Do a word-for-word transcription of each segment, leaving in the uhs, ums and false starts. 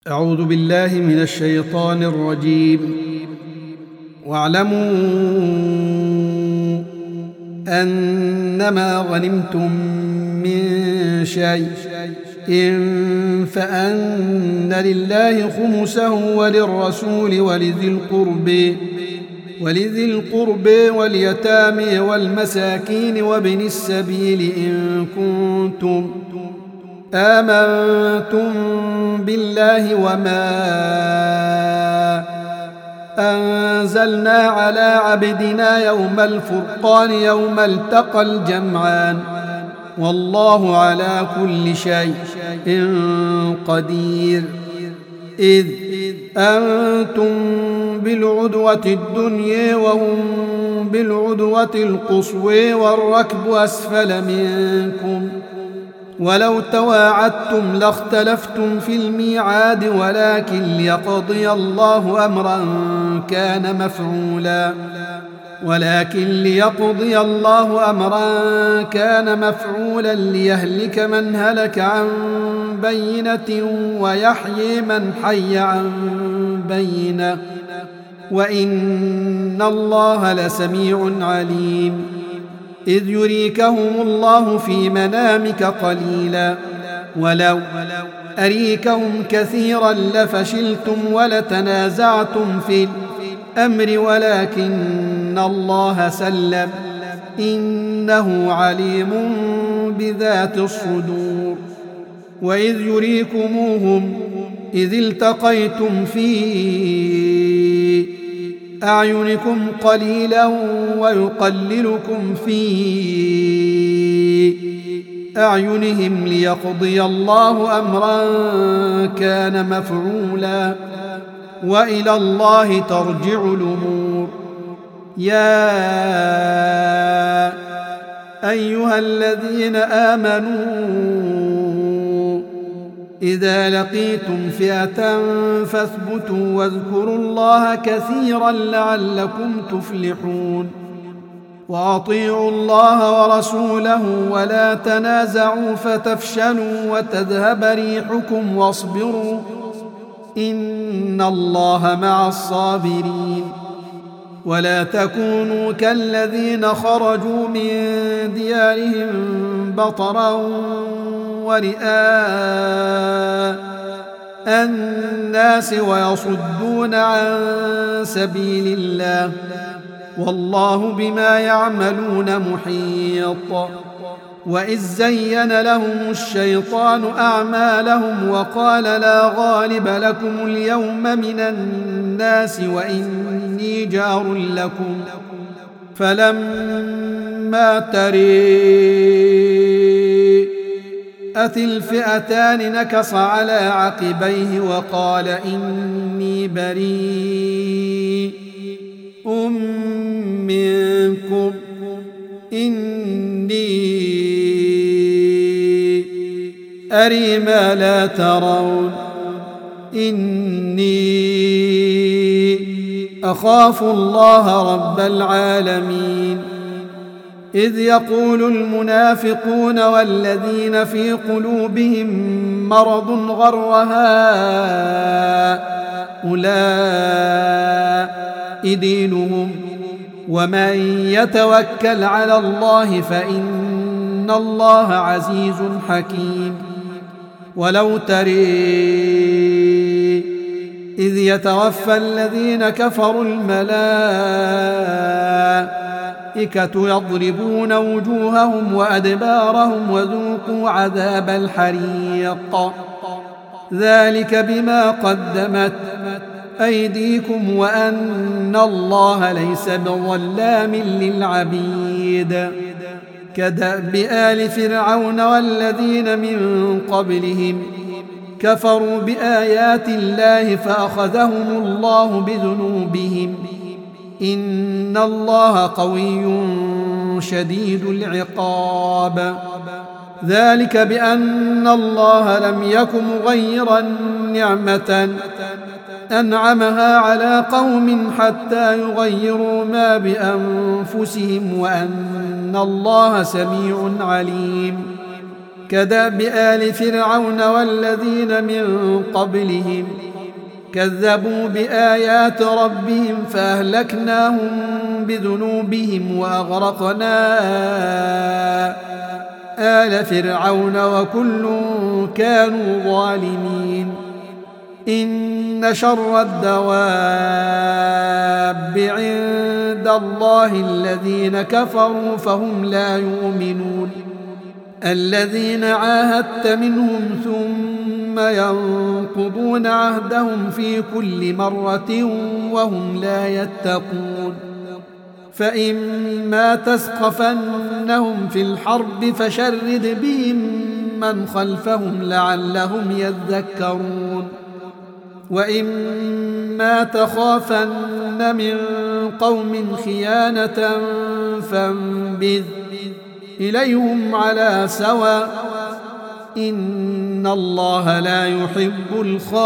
أعوذ بالله من الشيطان الرجيم. واعلموا أنما غنمتم من شيء فأن لله خمسه وللرسول ولذي القرب ولذي القرب واليتامى والمساكين وابن السبيل إن كنتم آمنتم بالله وما أنزلنا على عبدنا يوم الفرقان يوم التقى الجمعان والله على كل شيء قدير. إذ أنتم بالعدوة الدنيا وهم بالعدوة القصوى والركب أسفل منكم ولو تواعدتم لاختلفتم في الميعاد ولكن ليقضي الله أمرا كان مفعولا ولكن ليقضي الله أمرا كان مفعولا ليهلك من هلك عن بينة ويحيي من حي عن بينة وإن الله لسميع عليم. إذ يريكهم الله في منامك قليلا ولو أريكهم كثيرا لفشلتم ولتنازعتم في الأمر ولكن الله سلم إنه عليم بذات الصدور. وإذ يريكموهم إذ التقيتم في أعينكم قليلا ويقللكم في أعينهم ليقضي الله أمرا كان مفعولا وإلى الله ترجع الأمور. يا أيها الذين آمنوا إذا لقيتم فئة فاثبتوا واذكروا الله كثيرا لعلكم تفلحون. وأطيعوا الله ورسوله ولا تنازعوا فتفشلوا وتذهب ريحكم واصبروا إن الله مع الصابرين. ولا تكونوا كالذين خرجوا من ديارهم بطرا ورئاء الناس ويصدون عن سبيل الله والله بما يعملون محيط. وإذ زين لهم الشيطان أعمالهم وقال لا غالب لكم اليوم من الناس وإني جار لكم فلما تريئت الفئتان نكص على عقبيه وقال إني بريء منكم إني أري ما لا ترون إني أخاف الله رب العالمين. إذ يقول المنافقون والذين في قلوبهم مرض غر هؤلاء دينهم ومن يتوكل على الله فإن الله عزيز حكيم. ولو تري إذ يتوفى الذين كفروا الملائكة يضربون وجوههم وأدبارهم وذوقوا عذاب الحريق ذلك بما قدمت أيديكم وأن الله ليس بظلام للعبيد. كدأب آل فرعون والذين من قبلهم كفروا بآيات الله فأخذهم الله بذنوبهم إن الله قوي شديد العقاب. ذلك بأن الله لم يك مغيرا نعمة أنعمها على قوم حتى يغيروا ما بأنفسهم وأن الله سميع عليم. كدأب آل فرعون والذين من قبلهم كذبوا بآيات ربهم فأهلكناهم بذنوبهم وأغرقنا آل فرعون وكل كانوا ظالمين إن شر الدواب عند الله الذين كفروا فهم لا يؤمنون الذين عاهدت منهم ثم ينقضون عهدهم في كل مرة وهم لا يتقون فإما تثقفنهم في الحرب فشرد بهم من خلفهم لعلهم يذكرون وإما تخافن من قوم خيانة فانبذ إليهم على سواء إن الله لا يحب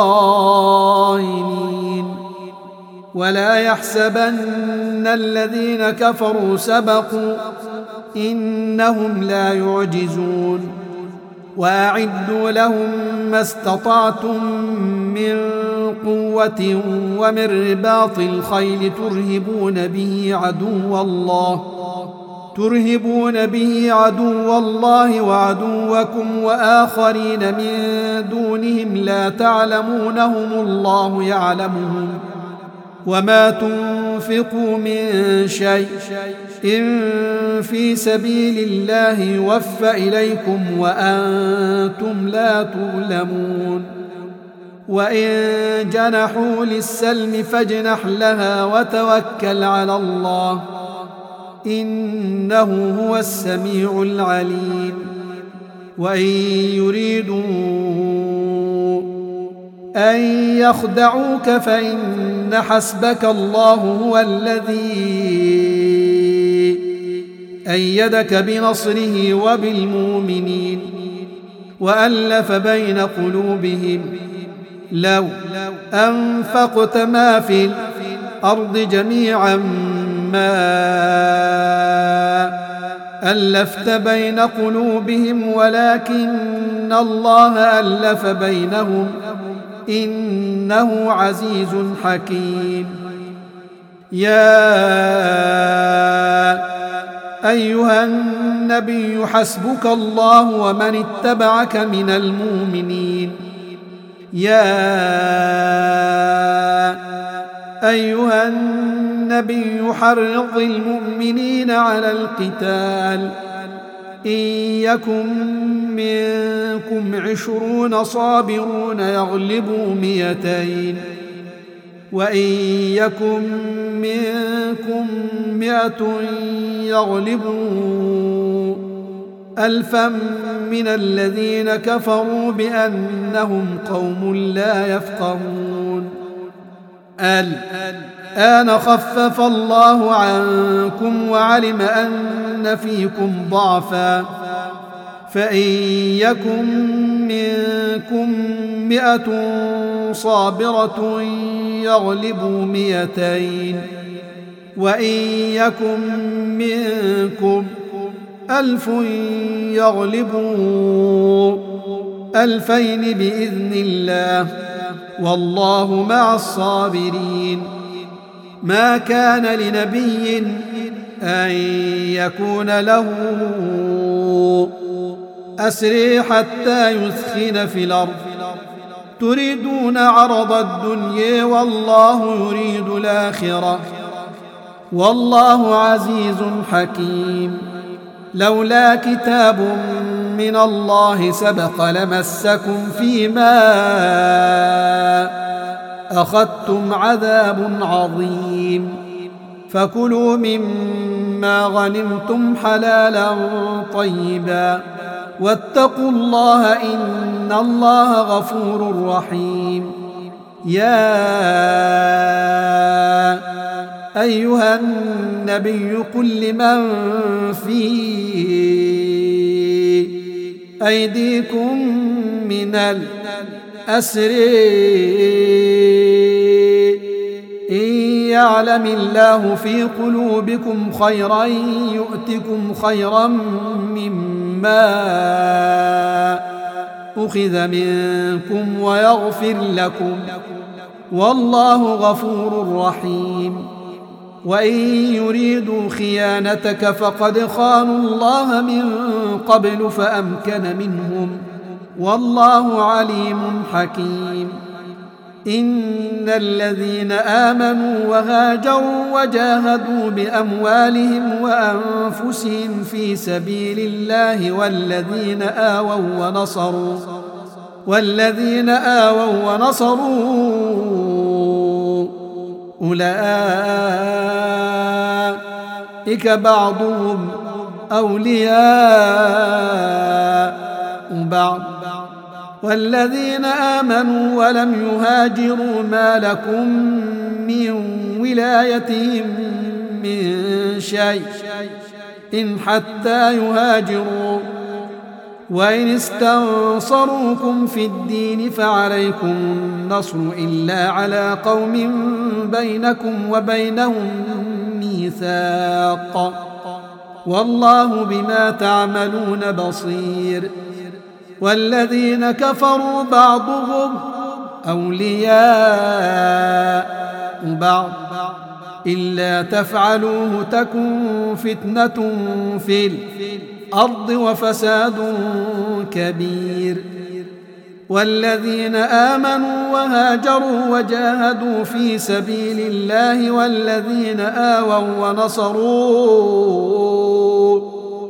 الخائنين ولا يحسبن الذين كفروا سبقوا إنهم لا يعجزون وأعدوا لهم ما استطعتم من قوة ومن رباط الخيل ترهبون به عدو الله ترهبون به عدو الله وعدوكم وآخرين من دونهم لا تعلمونهم الله يعلمهم وما تنفقوا من شيء إن في سبيل الله يوفى إليكم وأنتم لا تظلمون وإن جنحوا للسلم فاجنح لها وتوكل على الله إنه هو السميع العليم وإن يريدوا أن يخدعوك فإن حسبك الله هو الذي أيدك بنصره وبالمؤمنين وألف بين قلوبهم لو أنفقت ما في الأرض جميعا ما ألفت بين قلوبهم ولكن الله ألف بينهم إنه عزيز حكيم يا أيها النبي حسبك الله ومن اتبعك من المؤمنين يا أيها النبي حرض المؤمنين على القتال إن يكن منكم عشرون صابرون يغلبوا مئتين وإن يكن منكم مئة يغلبوا ألفا من الذين كفروا بأنهم قوم لا يفقهون الآن خفف الله عنكم وعلم أن فيكم ضعفا فإن يكن منكم مئة صابرة يغلبوا مئتين وإن يكن منكم ألف يغلبوا ألفين بإذن الله والله مع الصابرين ما كان لنبي أن يكون له أسري حتى يثخن في الأرض تريدون عرض الدنيا والله يريد الآخرة والله عزيز حكيم لولا كتاب من الله سبق لمسكم فيما أخذتم عذاب عظيم فكلوا مما غنمتم حلالا طيبا واتقوا الله إن الله غفور رحيم يا أيها النبي قل لمن في أيديكم من الأسر إن يعلم الله في قلوبكم خيرا يؤتكم خيرا مما ما أخذ منكم ويغفر لكم، والله غفور رحيم. وإن يريدوا خيانتك فقد خانوا الله من قبل فأمكن منهم، والله عليم حكيم. إن الذين آمنوا وهاجروا وجاهدوا بأموالهم وأنفسهم في سبيل الله والذين آووا ونصروا والذين آووا ونصروا أولئك بعضهم أولياء بعض، والذين آمنوا ولم يهاجروا ما لكم من ولايتهم من شيء إن حتى يهاجروا، وإن استنصروكم في الدين فعليكم النصر إلا على قوم بينكم وبينهم ميثاق، والله بما تعملون بصير. والذين كفروا بعضهم أولياء بعض إلا تفعلوه تكن فتنة في الأرض وفساد كبير. والذين آمنوا وهاجروا وجاهدوا في سبيل الله والذين آووا ونصروا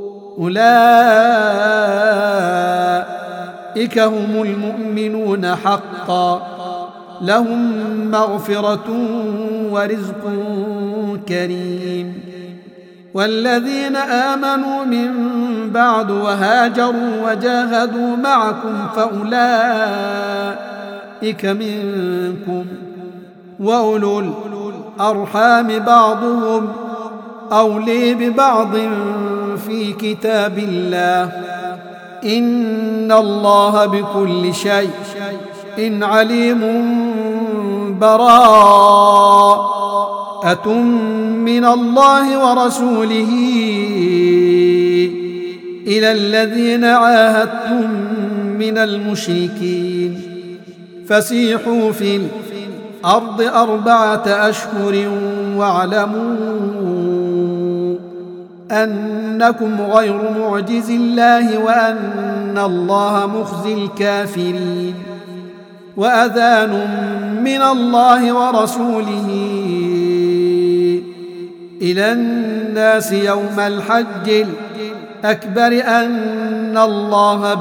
أولئك هم المؤمنون حقا، لهم مغفرة ورزق كريم. والذين آمنوا من بعد وهاجروا وجاهدوا معكم فأولئك منكم، وأولو الأرحام بعضهم أولي ببعض في كتاب الله، إن الله بكل شيء إن عليم. براءة من الله ورسوله إلى الذين عاهدتم من المشركين، فسيحوا في الأرض أربعة أشهر واعلموا أنكم غير معجز الله وأن الله مخزي الكافرين. وأذان من الله ورسوله إلى الناس يوم الحج الأكبر أن الله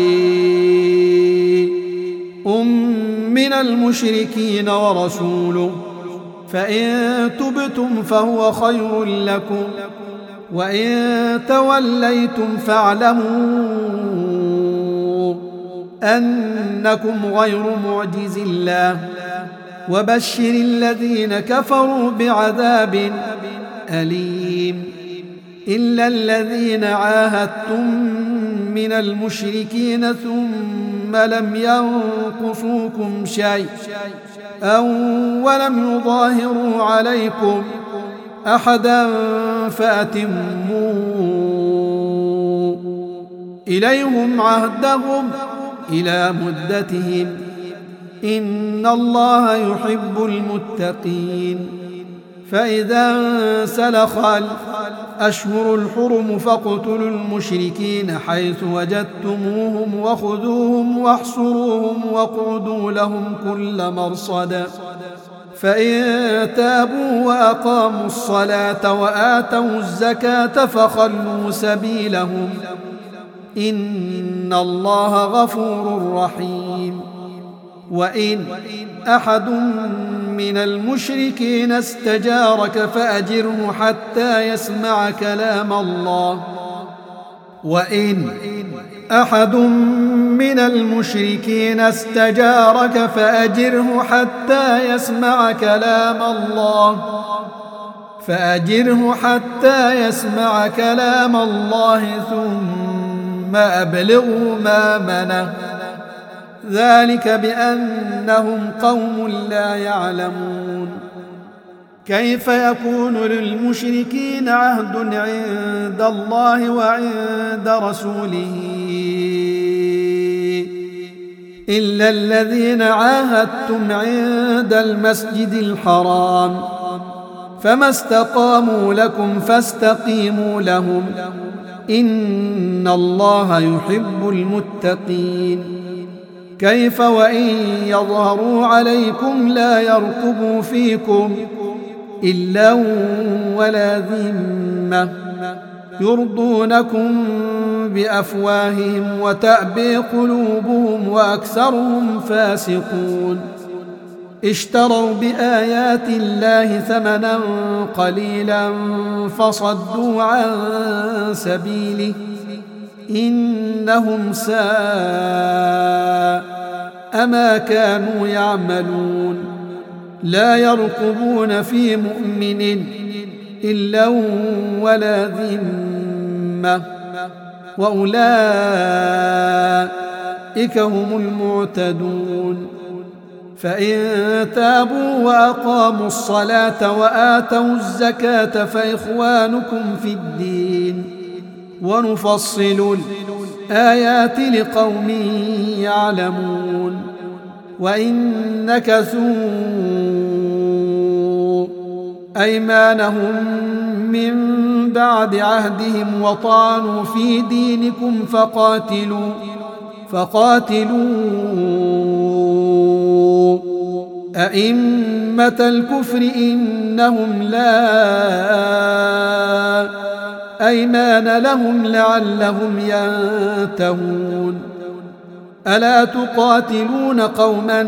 بريء من المشركين ورسوله، فإن تبتم فهو خير لكم، وإن توليتم فاعلموا أنكم غير معجز الله، وبشر الذين كفروا بعذاب أليم. إلا الذين عاهدتم من المشركين ثم لم ينقصوكم شيء أو ولم يظاهروا عليكم أحدا فأتموا إليهم عهدهم إلى مدتهم، إن الله يحب المتقين. فإذا انسلخ الأشهر الحرم فاقتلوا المشركين حيث وجدتموهم وخذوهم واحصروهم واقعدوا لهم كل مرصد، فإن تابوا وأقاموا الصلاة وآتوا الزكاة فخلوا سبيلهم، إن الله غفور رحيم. وإن أحد من المشركين استجارك فأجره حتى يسمع كلام الله وإن أحد من المشركين استجارك فأجره حتى يسمع كلام الله فأجره حتى يسمع كلام الله ثم أبلغه مأمنه، ذلك بأنهم قوم لا يعلمون. كيف يكون للمشركين عهد عند الله وعند رسوله إلا الذين عاهدتم عند المسجد الحرام فما استقاموا لكم فاستقيموا لهم إن الله يحب المتقين كيف وإن يظهروا عليكم لا يرقبوا فيكم إلا ولا ذمة يرضونكم بأفواههم وتأبي قلوبهم وأكثرهم فاسقون اشتروا بآيات الله ثمنا قليلا فصدوا عن سبيله إنهم ساء ما كانوا يعملون لا يرقبون في مؤمن إلا ولا ذمة وأولئك هم المعتدون فإن تابوا وأقاموا الصلاة وآتوا الزكاة فإخوانكم في الدين ونفصل الآيات لقوم يعلمون وإن نكثوا أيمانهم من بعد عهدهم وطعنوا في دينكم فقاتلوا فقاتلوا أئمة الكفر إنهم لا أيمان لهم لعلهم ينتهون ألا تقاتلون قوما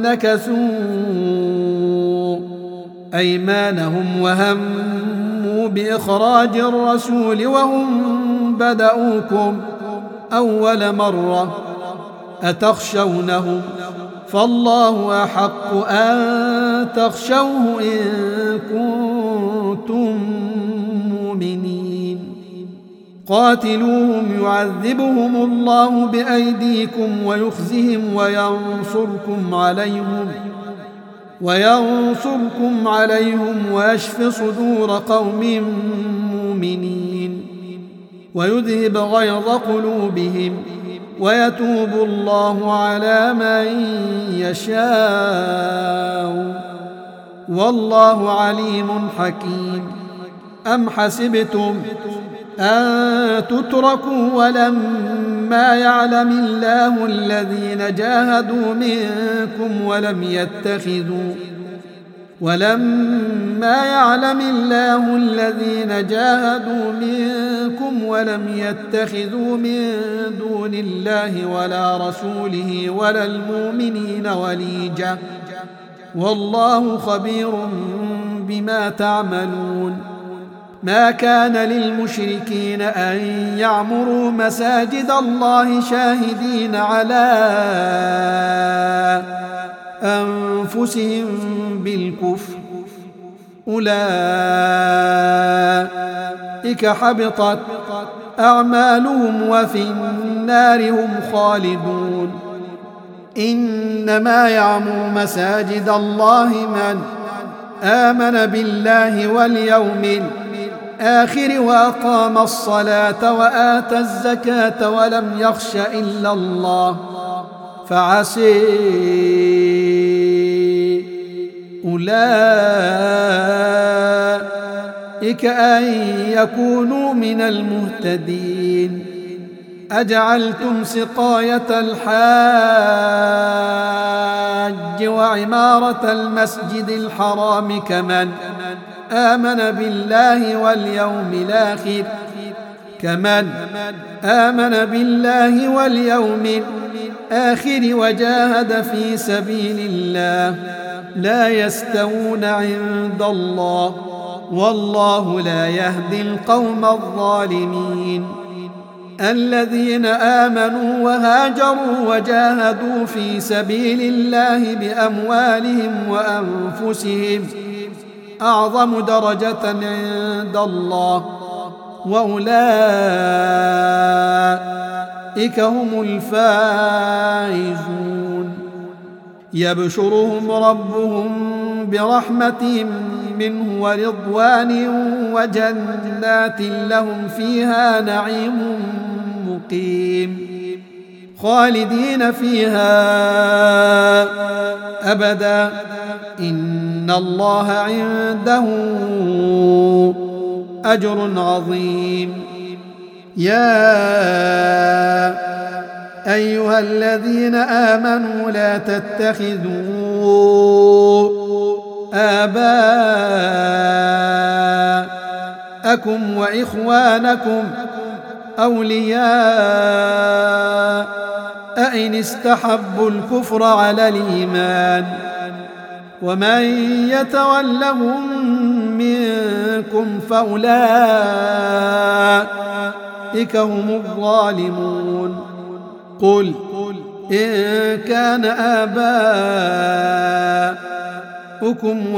نكثوا أيمانهم وهموا بإخراج الرسول وهم بدأوكم أول مرة أتخشونهم فالله أحق أن تخشوه إن كنتم مؤمنين قاتلوهم يعذبهم الله بأيديكم ويخزهم وينصركم عليهم وينصركم عليهم ويشف صدور قوم مؤمنين ويذهب غيظ قلوبهم ويتوب الله على من يشاء والله عليم حكيم أم حسبتم أن تتركوا ولما يعلم الله الذين جاهدوا منكم ولم يتخذوا ولما يعلم الله الذين جاهدوا منكم ولم يتخذوا من دون الله ولا رسوله ولا المؤمنين وليجة والله خبير بما تعملون ما كان للمشركين أن يعمروا مساجد الله شاهدين على أنفسهم بالكفر أولئك حبطت أعمالهم وفي النار هم خالدون إنما يعمر مساجد الله من آمن بالله واليوم الآخر وأقام الصلاة وآتى الزكاة ولم يخش إلا الله فعسي أولئك أن يكونوا من المهتدين أجعلتم سقاية الحاج وعمارة المسجد الحرام كمن آمن بالله واليوم الآخر كمن آمن بالله واليوم الآخر وجاهد في سبيل الله لا يستوون عند الله والله لا يهدي القوم الظالمين الذين آمنوا وهاجروا وجاهدوا في سبيل الله بأموالهم وأنفسهم أعظم درجة عند الله وأولئك هم الفائزون يبشرهم ربهم برحمة منه ورضوان وجنات لهم فيها نعيم مقيم خالدين فيها أبدا إن الله عنده أجر عظيم. يا أيها الذين آمنوا لا تتخذوا آباءكم وإخوانكم أولياء إن استحبوا الكفر على الإيمان ومن يتولهم منكم فأولئك هم الظالمون. قل إن كان آباؤكم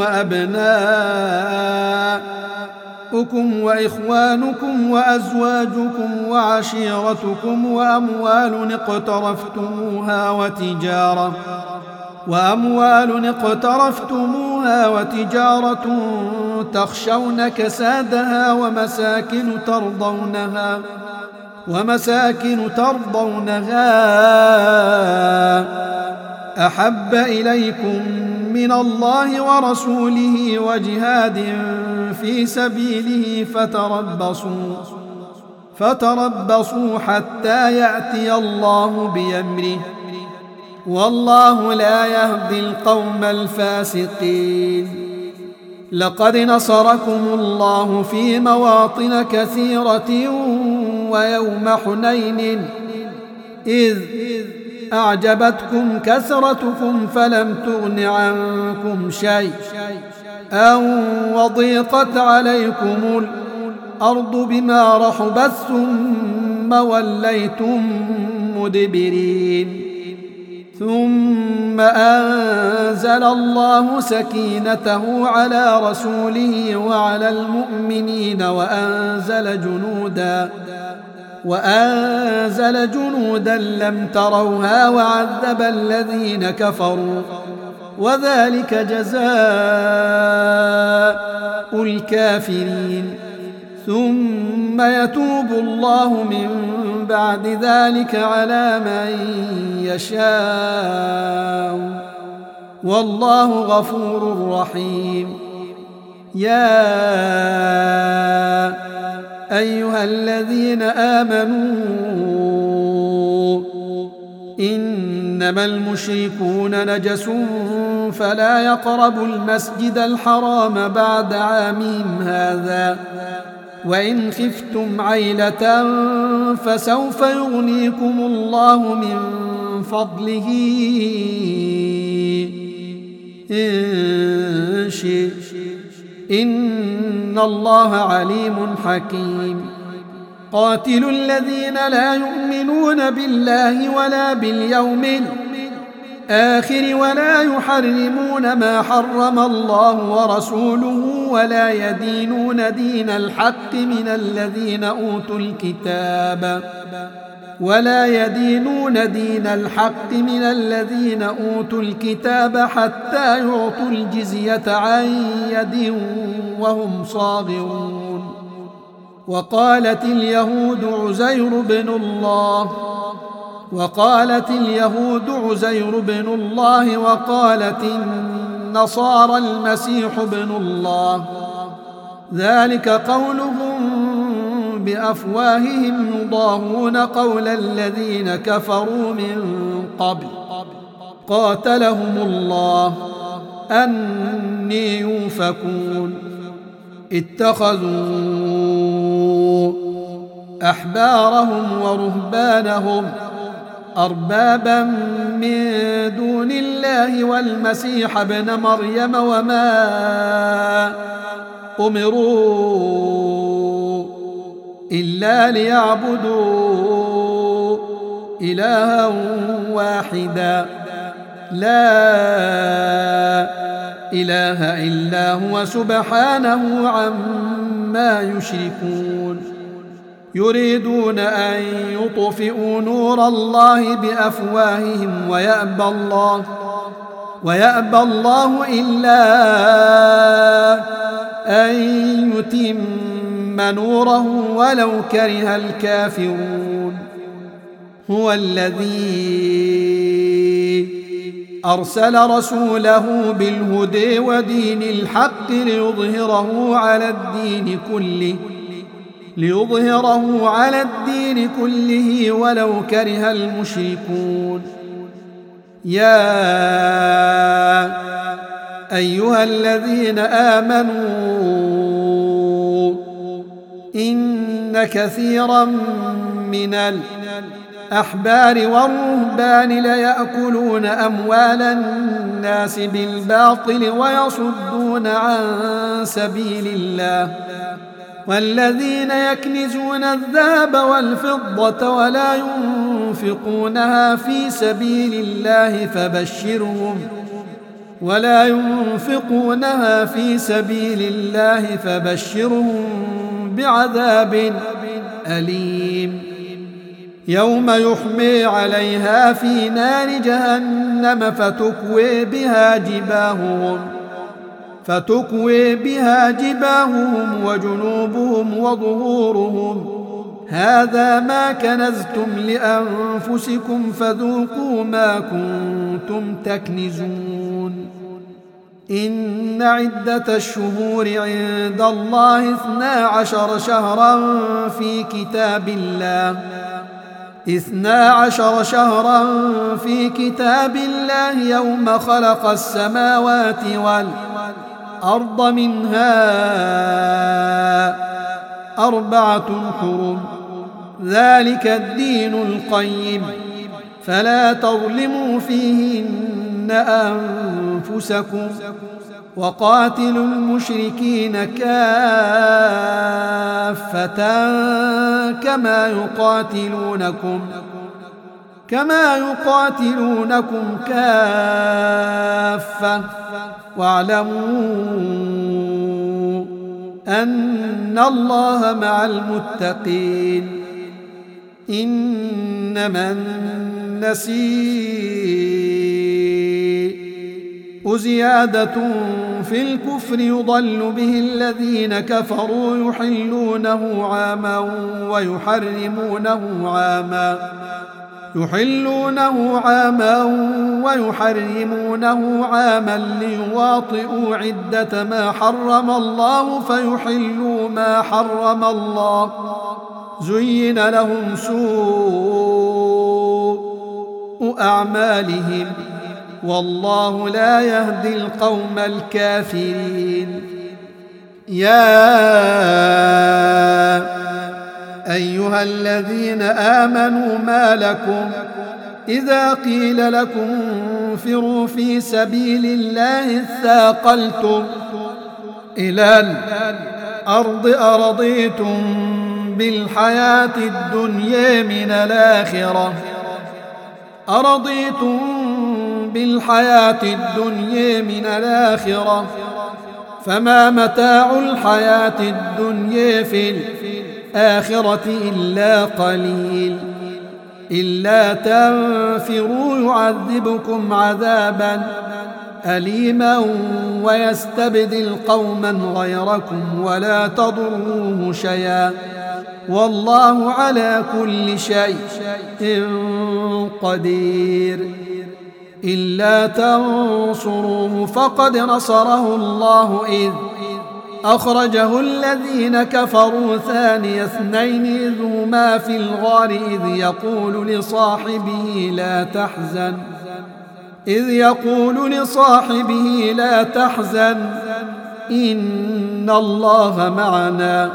وأبناؤكم وإخوانكم وأزواجكم وعشيرتكم وأموال اقترفتموها وتجارة وأموال اقترفتموها وتجارة تخشون كسادها ومساكن ترضونها ومساكن ترضونها أحب إليكم من الله ورسوله وجهاد في سبيله فتربصوا فتربصوا حتى يأتي الله بأمره والله لا يهدي القوم الفاسقين. لقد نصركم الله في مواطن كثيرة ويوم حنين إذ أعجبتكم كثرتكم فلم تغن عنكم شيء أو وضيقت عليكم الأرض بما رحبت ثم وليتم مدبرين ثم أنزل الله سكينته على رسوله وعلى المؤمنين وأنزل جنودا وأنزل جنودا لم تروها وعذب الذين كفروا وذلك جزاء الكافرين. ثم يتوب الله من بعد ذلك على من يشاء والله غفور رحيم. يا أيها الذين آمنوا إنما المشركون نجس فلا يقربوا المسجد الحرام بعد عامهم هذا وإن خفتم عيلة فسوف يغنيكم الله من فضله إن شئ إن الله عليم حكيم. قاتلوا الذين لا يؤمنون بالله ولا باليوم الآخر ولا يحرمون ما حرم الله ورسوله ولا يدينون دين الحق من الذين أوتوا الكتاب ولا يدينون دين الحق من الذين أوتوا الكتاب حتى يعطوا الجزية عن يد وهم صاغرون. وقالت اليهود عزير بن الله وقالت اليهود عزير بن الله وقالت النصارى المسيح بن الله ذلك قولهم بأفواههم يضاهون قول الذين كفروا من قبل قاتلهم الله أني يؤفكون. اتخذوا أحبارهم ورهبانهم أربابا من دون الله والمسيح ابن مريم وما أمروا إلا ليعبدوا إلها واحدا لا إله إلا هو سبحانه عما يشركون. يريدون أن يطفئوا نور الله بأفواههم ويأبى الله ويأبى الله إلا أن يتم نوره ولو كره الكافرون. هو الذي أرسل رسوله بالهدى ودين الحق ليظهره على الدين كله ليظهره على الدين كله ولو كره المشركون. يا أيها الذين آمنوا إن كثيرا من الأحبار والرهبان ليأكلون أموال الناس بالباطل ويصدون عن سبيل الله، والذين يكنزون الذهب والفضة ولا ينفقونها في سبيل الله فبشرهم ولا ينفقونها في سبيل الله فبشرهم بعذاب أليم. يوم يحمي عليها في نار جهنم فتكوي بها جباههم فتكوي بها جباههم وجنوبهم وظهورهم هذا ما كنزتم لأنفسكم فذوقوا ما كنتم تكنزون. إن عدة الشهور عند الله اثنا عشر شهرا في كتاب الله اثنا عشر شهرا في كتاب الله يوم خلق السماوات والأرض منها أربعة حرم ذلك الدين القيم فلا تظلموا فيهن أنفسكم وقاتلوا المشركين كافة كما يقاتلونكم كما يقاتلونكم كافة واعلموا أن الله مع المتقين. إنما النسيء زيادة في الكفر يضل به الذين كفروا يحلونه عاما ويحرمونه عاما يحلونه عاما ويحرمونه عاما ليواطئوا عدة ما حرم الله فيحلوا ما حرم الله زين لهم سوء أعمالهم والله لا يهدي القوم الكافرين. يا أيها الذين آمنوا ما لكم إذا قيل لكم انفروا في سبيل الله اثاقلتم إلى الأرض أرضيتم بالحياة الدنيا من الآخرة أرضيتم بالحياة الدنيا من الآخرة فما متاع الحياة الدنيا في الآخرة إلا قليل. إلا تنفروا يعذبكم عذابا أليما ويستبدل قوما غيركم ولا تضروه شيئا والله على كل شيء قدير. إلا تنصروه فقد نصره الله إذ أخرجه الذين كفروا ثاني اثنين إذ هما في الغار إذ يقول لصاحبه لا تحزن إذ يقول لصاحبه لا تحزن إن الله معنا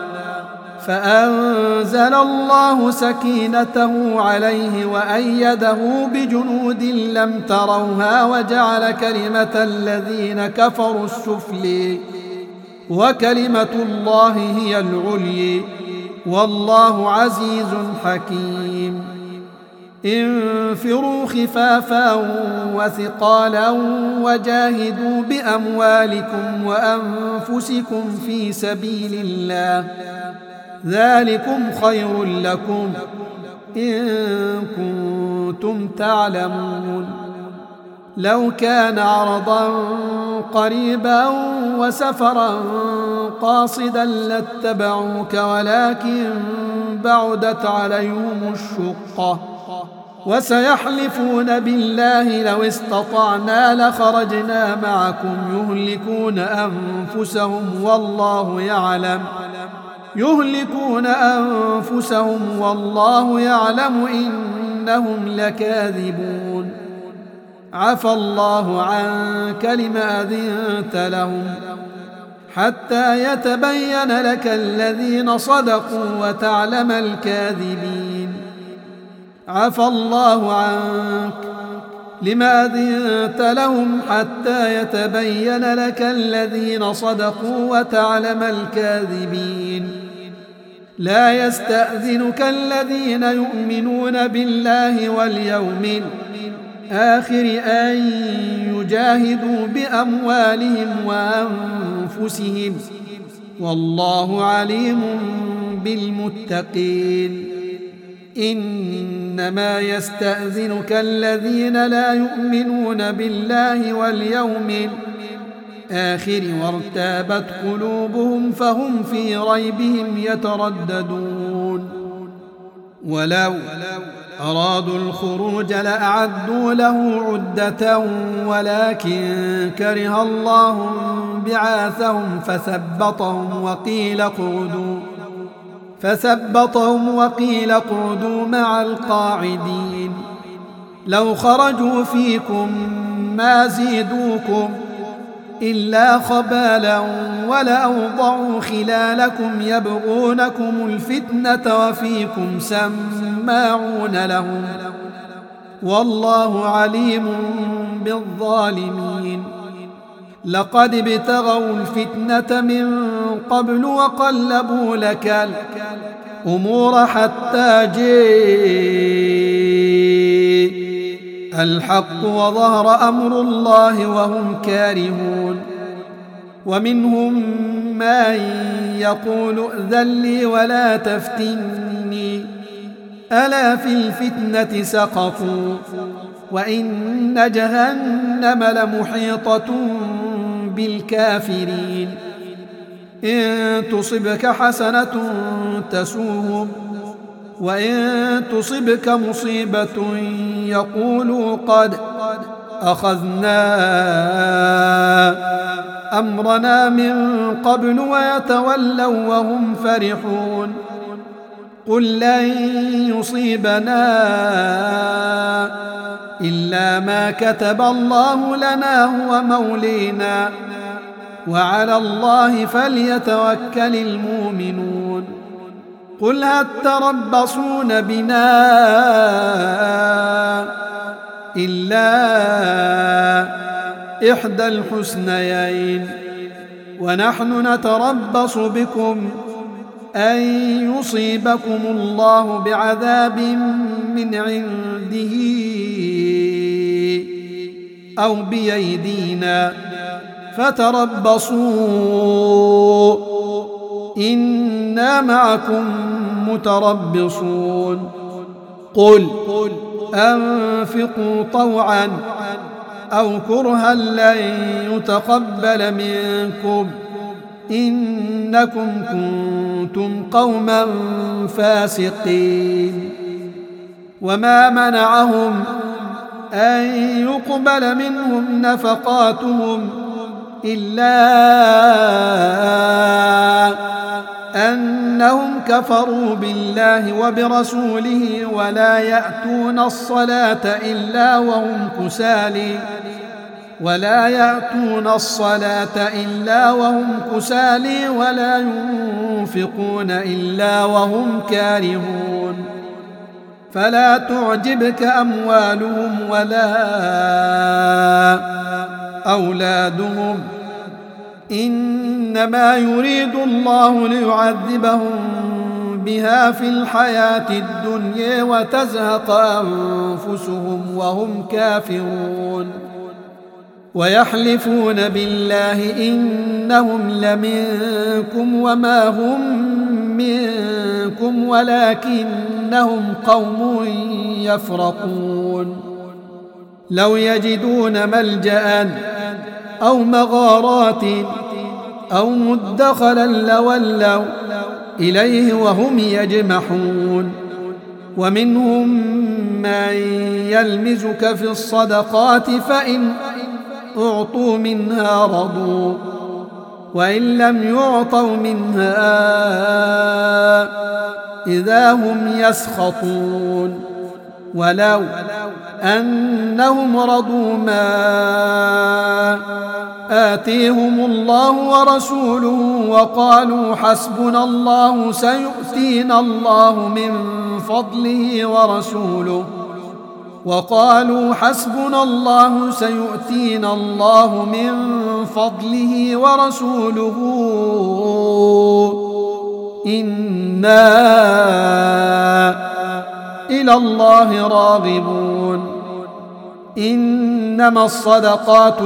فأنزل الله سكينته عليه وأيده بجنود لم تروها وجعل كلمة الذين كفروا السفلي وكلمة الله هي العلي والله عزيز حكيم. انفروا خفافا وثقالا وجاهدوا بأموالكم وأنفسكم في سبيل الله ذلكم خير لكم إن كنتم تعلمون. لو كان عرضا قريبا وسفرا قاصدا لاتبعوك ولكن بعدت عليهم الشقة وسيحلفون بالله لو استطعنا لخرجنا معكم يهلكون أنفسهم والله يعلم يهلكون أنفسهم والله يعلم إنهم لكاذبون عفى الله عنك لما أذنت لهم حتى يتبين لك الذين صدقوا وتعلم الكاذبين عفى الله عنك لما أذنت لهم حتى يتبين لك الذين صدقوا وتعلم الكاذبين لا يستأذنك الذين يؤمنون بالله واليوم الآخر أن يجاهدوا بأموالهم وأنفسهم والله عليم بالمتقين إنما يستأذنك الذين لا يؤمنون بالله واليوم الآخر وارتابت قلوبهم فهم في ريبهم يترددون ولو أرادوا الخروج لأعدوا له عدة ولكن كره الله بعاثهم فثبطهم وقيل اقعدوا فثبطهم وقيل اقعدوا مع القاعدين لو خرجوا فيكم ما زيدوكم إلا خبالا ولأوضعوا خلالكم يبغونكم الفتنة وفيكم سماعون لهم والله عليم بالظالمين لقد ابتغوا الفتنة من قبل وقلبوا لك الأمور حتى جاء الحق وظهر أمر الله وهم كارهون ومنهم من يقول ائذن لي ولا تفتني ألا في الفتنة سقطوا وإن جهنم لمحيطة بالكافرين إن تصبك حسنة تسوهم وإن تصبك مصيبة يقولوا قد أخذنا أمرنا من قبل ويتولوا وهم فرحون قل لن يصيبنا إلا ما كتب الله لنا هو مولينا وعلى الله فليتوكل المؤمنون قل هل تربصون بنا إلا إحدى الحسنيين ونحن نتربص بكم أن يصيبكم الله بعذاب من عنده أو بأيدينا فتربصوا إنا معكم متربصون قل أنفقوا طوعا أو كرها لن يتقبل منكم إنكم كنتم قوما فاسقين وما منعهم أن يقبل منهم نفقاتهم إلا أنهم كفروا بالله وبرسوله ولا يأتون الصلاة إلا وهم كسالى ولا يأتون الصلاة إلا وهم كسالى ولا ينفقون إلا وهم كارهون فلا تعجبك أموالهم ولا أولادهم إنما يريد الله ليعذبهم بها في الحياة الدنيا وتزهق أنفسهم وهم كافرون ويحلفون بالله إنهم لمنكم وما هم منكم ولكنهم قوم يفرقون لو يجدون ملجأ أو مغارات أو مدخلا لولوا إليه وهم يجمحون ومنهم من يلمزك في الصدقات فإن أعطوا منها رضوا وإن لم يعطوا منها إذا هم يسخطون ولو أنهم رضوا ما آتيهم الله ورسوله وقالوا حسبنا الله سيؤتينا الله من فضله ورسوله وقالوا حسبنا الله سيؤتينا الله من فضله ورسوله إنا إلى الله راغبون إنما الصدقات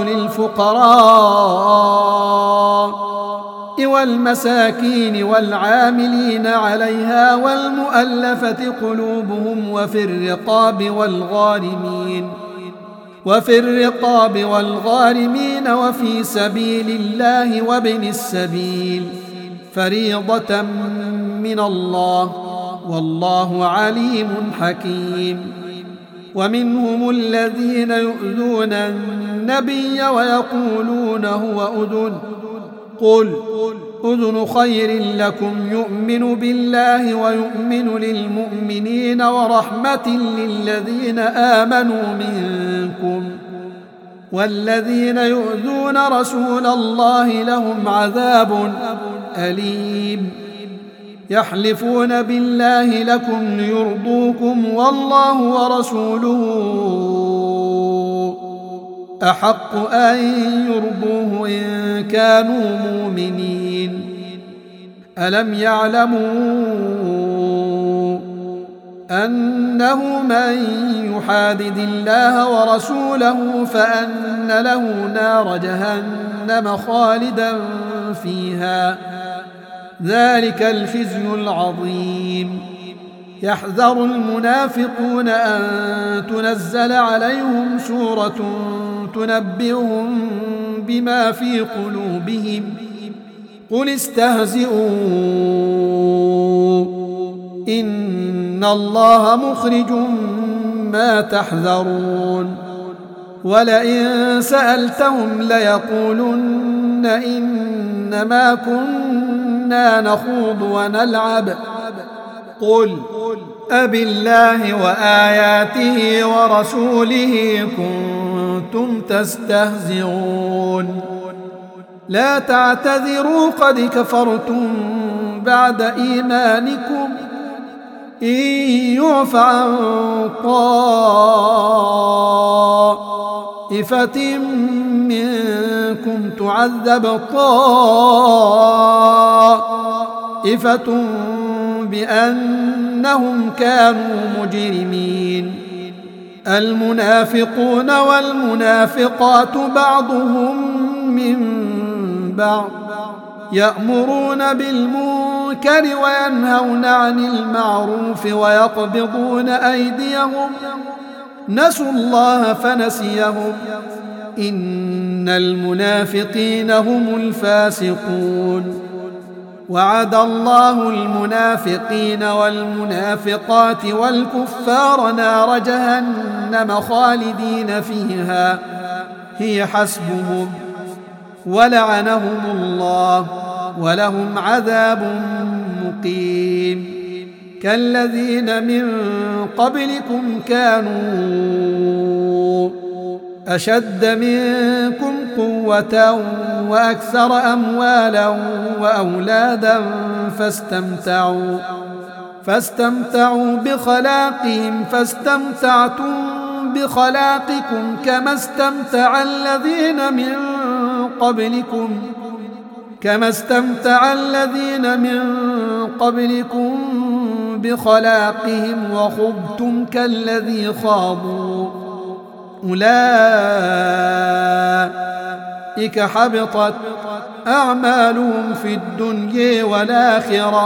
للفقراء والمساكين والعاملين عليها والمؤلفة قلوبهم وفي الرقاب والغارمين وفي الرقاب والغارمين وفي سبيل الله وابن السبيل فريضة من الله والله عليم حكيم ومنهم الذين يؤذون النبي ويقولون هو أذن قل أذن خير لكم يؤمن بالله ويؤمن للمؤمنين ورحمة للذين آمنوا منكم والذين يؤذون رسول الله لهم عذاب أليم يحلفون بالله لكم ليرضوكم والله ورسوله أحق أن يرضوه إن كانوا مؤمنين ألم يعلموا أنه من يحادد الله ورسوله فأن له نار جهنم خالدا فيها ذلك الخزي العظيم يحذر المنافقون أن تنزل عليهم سورة تنبئهم بما في قلوبهم قل استهزئوا إن الله مخرج ما تحذرون ولئن سألتهم ليقولن إنما كنا نخوض ونلعب قل أبالله وآياته ورسوله كنتم تستهزئون لا تعتذروا قد كفرتم بعد إيمانكم إن يعف عن طائفة منكم تعذب طائفة بأنهم كانوا مجرمين المنافقون والمنافقات بعضهم من بعض يأمرون بالمنكر وينهون عن المعروف ويقبضون أيديهم نسوا الله فنسيهم إن المنافقين هم الفاسقون وعد الله المنافقين والمنافقات والكفار نار جهنم خالدين فيها هي حسبهم ولعنهم الله ولهم عذاب مقيم كالذين من قبلكم كانوا أشد منكم قوة وأكثر أموالا وأولادا فاستمتعوا فاستمتعوا بخلاقهم فاستمتعتم بخلاقكم كما استمتع الذين من قبلكم كما استمتع الذين من قبلكم بخلاقهم وخضتم كالذي خاضوا أولئك حبطت أعمالهم في الدنيا والآخرة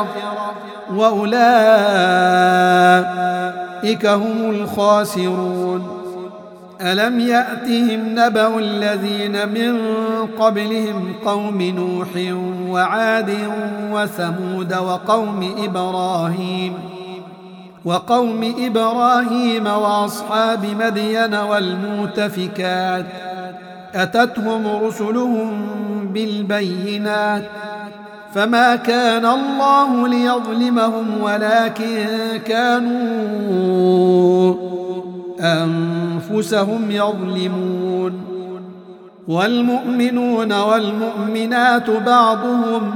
وأولئك هم الخاسرون ألم يأتهم نبأ الذين من قبلهم قوم نوح وعاد وثمود وقوم إبراهيم وقوم إبراهيم وأصحاب مدين والمؤتفكات أتتهم رسلهم بالبينات فما كان الله ليظلمهم ولكن كانوا أنفسهم يظلمون والمؤمنون والمؤمنات بعضهم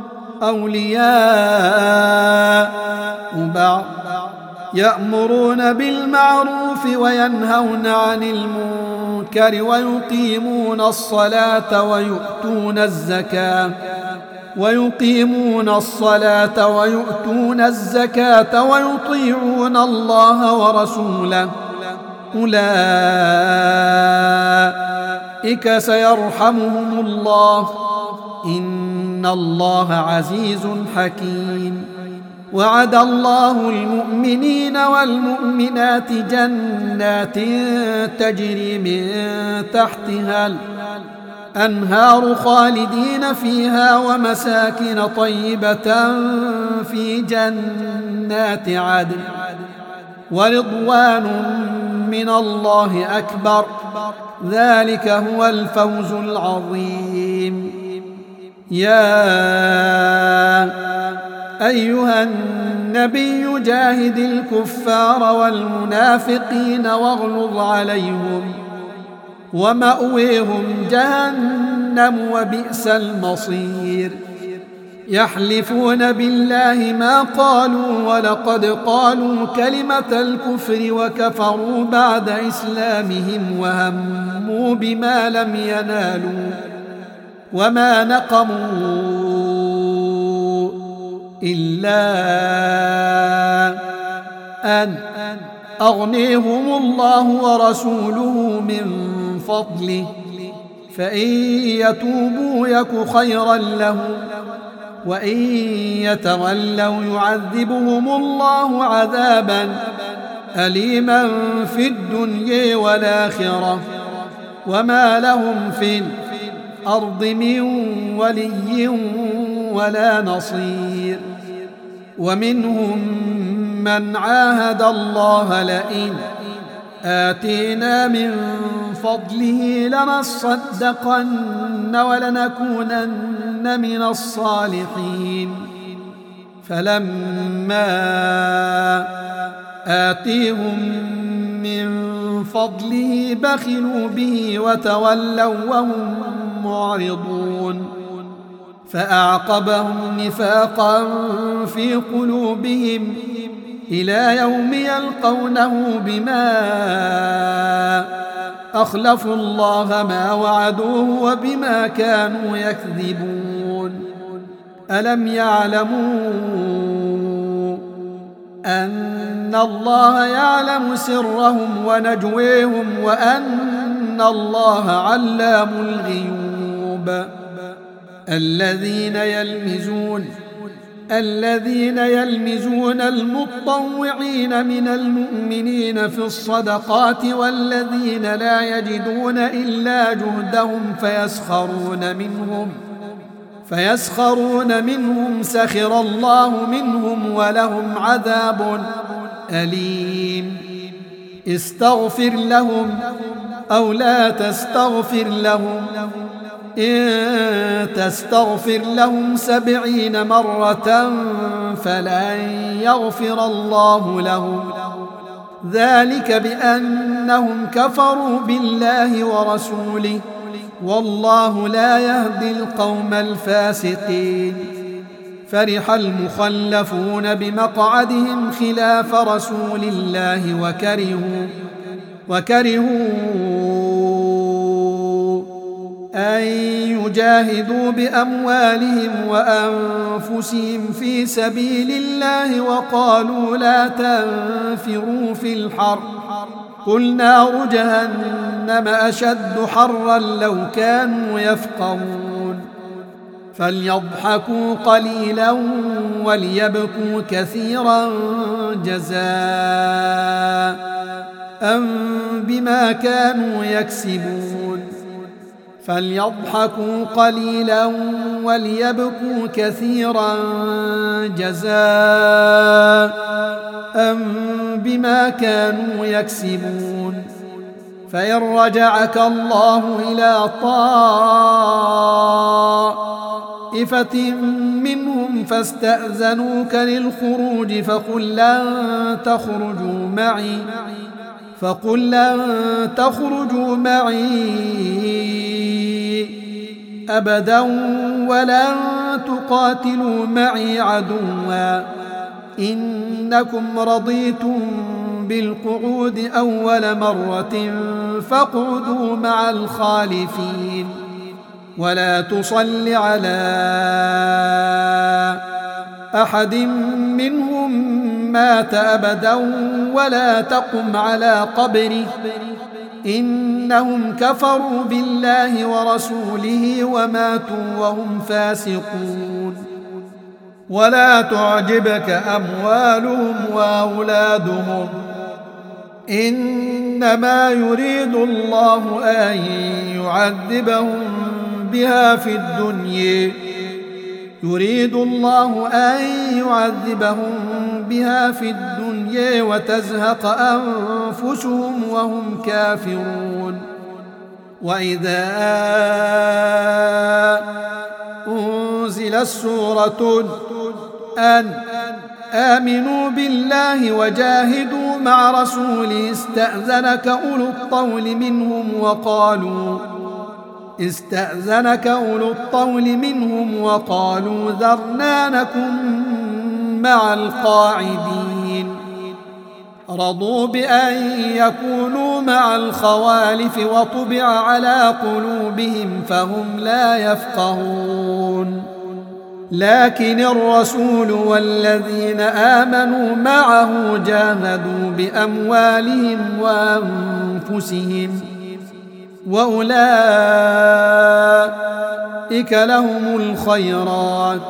أولياء بعض يأمرون بالمعروف وينهون عن المنكر ويقيمون الصلاة ويؤتون الزكاة ويقيمون الصلاة ويؤتون الزكاة ويطيعون الله ورسوله أولئك سيرحمهم الله إن الله عزيز حكيم وعد الله المؤمنين والمؤمنات جنات تجري من تحتها الأنهار خالدين فيها ومساكن طيبة في جنات عدن ورضوان من الله أكبر ذلك هو الفوز العظيم. يا أيها النبي جاهد الكفار والمنافقين واغلظ عليهم ومأويهم جهنم وبئس المصير. يحلفون بالله ما قالوا ولقد قالوا كلمة الكفر وكفروا بعد إسلامهم وهموا بما لم ينالوا وما نقموا إلا أن أغنيهم الله ورسوله من فضله فإن يتوبوا يك خيرا لهم وإن يتولوا يعذبهم الله عذابا أليما في الدنيا والآخرة وما لهم في الأرض من ولي ولا نصير. ومنهم من عاهد الله لئن آتينا من فضله لنصدقن ولنكونن من الصالحين فلما آتيهم من فضله بخلوا به وتولوا وهم معرضون فأعقبهم نفاقا في قلوبهم إلى يوم يلقونه بما أخلفوا الله ما وعدوه وبما كانوا يكذبون. ألم يعلموا أن الله يعلم سرهم ونجويهم وأن الله علام الغيوب. الذين يلمزون الذين يلمزون المطوعين من المؤمنين في الصدقات والذين لا يجدون إلا جهدهم فيسخرون منهم فيسخرون منهم سخر الله منهم ولهم عذاب أليم. استغفر لهم أو لا تستغفر لهم إن تستغفر لهم سبعين مرة فلن يغفر الله لهم ذلك بأنهم كفروا بالله ورسوله والله لا يهدي القوم الفاسقين. فرح المخلفون بمقعدهم خلاف رسول الله وكرهوا وكرهوا أن يجاهدوا بأموالهم وأنفسهم في سبيل الله وقالوا لا تنفروا في الحر قل نار جهنم أشد حرا لو كانوا يفقهون. فليضحكوا قليلا وليبكوا كثيرا جزاء أم بما كانوا يكسبون فليضحكوا قليلا وليبكوا كثيرا جزاء بما كانوا يكسبون فإن رجعك الله إلى طائفة منهم فاستأذنوك للخروج فقل لن تخرجوا معي فقل لن تخرجوا معي أبدا ولن تقاتلوا معي عدوا إنكم رضيتم بالقعود أول مرة فاقعدوا مع الخالفين ولا تصل على أحد منهم مات أبدا ولا تقم على قبره إنهم كفروا بالله ورسوله وماتوا وهم فاسقون ولا تعجبك أموالهم وأولادهم إنما يريد الله أن يعذبهم بها في الدنيا يريد الله أن يعذبهم بها في الدنيا وتزهق أنفسهم وهم كافرون وإذا أنزلت سورة أن آمنوا بالله وجاهدوا مع رسوله استأذنك أولو الطول منهم وقالوا استأذنك أولو الطول منهم وقالوا ذرنا نكن مع القاعدين رضوا بأن يكونوا مع الخوالف وطبع على قلوبهم فهم لا يفقهون لكن الرسول والذين آمنوا معه جاهدوا بأموالهم وأنفسهم وأولئك لهم الخيرات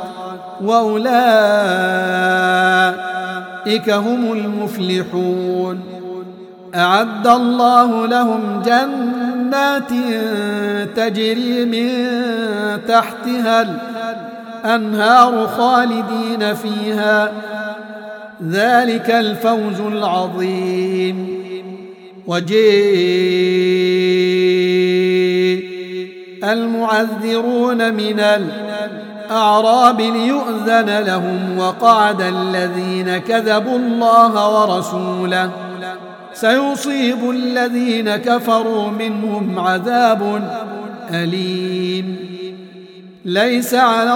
وأولئك هم المفلحون أعد الله لهم جنات تجري من تحتها الأنهار خالدين فيها ذلك الفوز العظيم وجيء المعذرون من الأعراب ليؤذن لهم وقعد الذين كذبوا الله ورسوله سيصيب الذين كفروا منهم عذاب أليم ليس على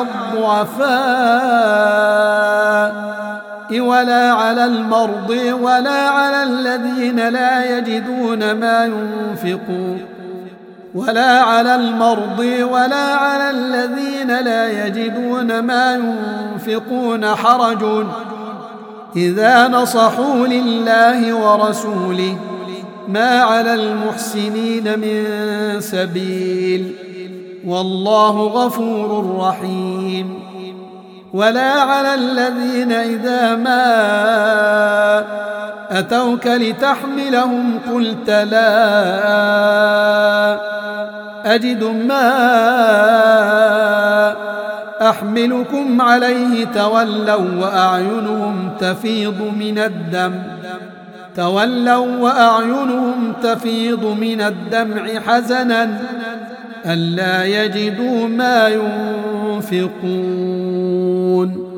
الضعفاء ولا على المرضى ولا على الذين لا يجدون ما ينفقون ولا على المرضى ولا على الذين لا يجدون ما ينفقون حرج إذا نصحوا لله ورسوله ما على المحسنين من سبيل والله غفور رحيم ولا على الذين إذا ما أتوك لتحملهم قلت لا أجد ما أحملكم عليه تولوا وأعينهم تفيض من الدم تولوا وأعينهم تفيض من الدمع حزنا ألا يجدوا ما ينفقون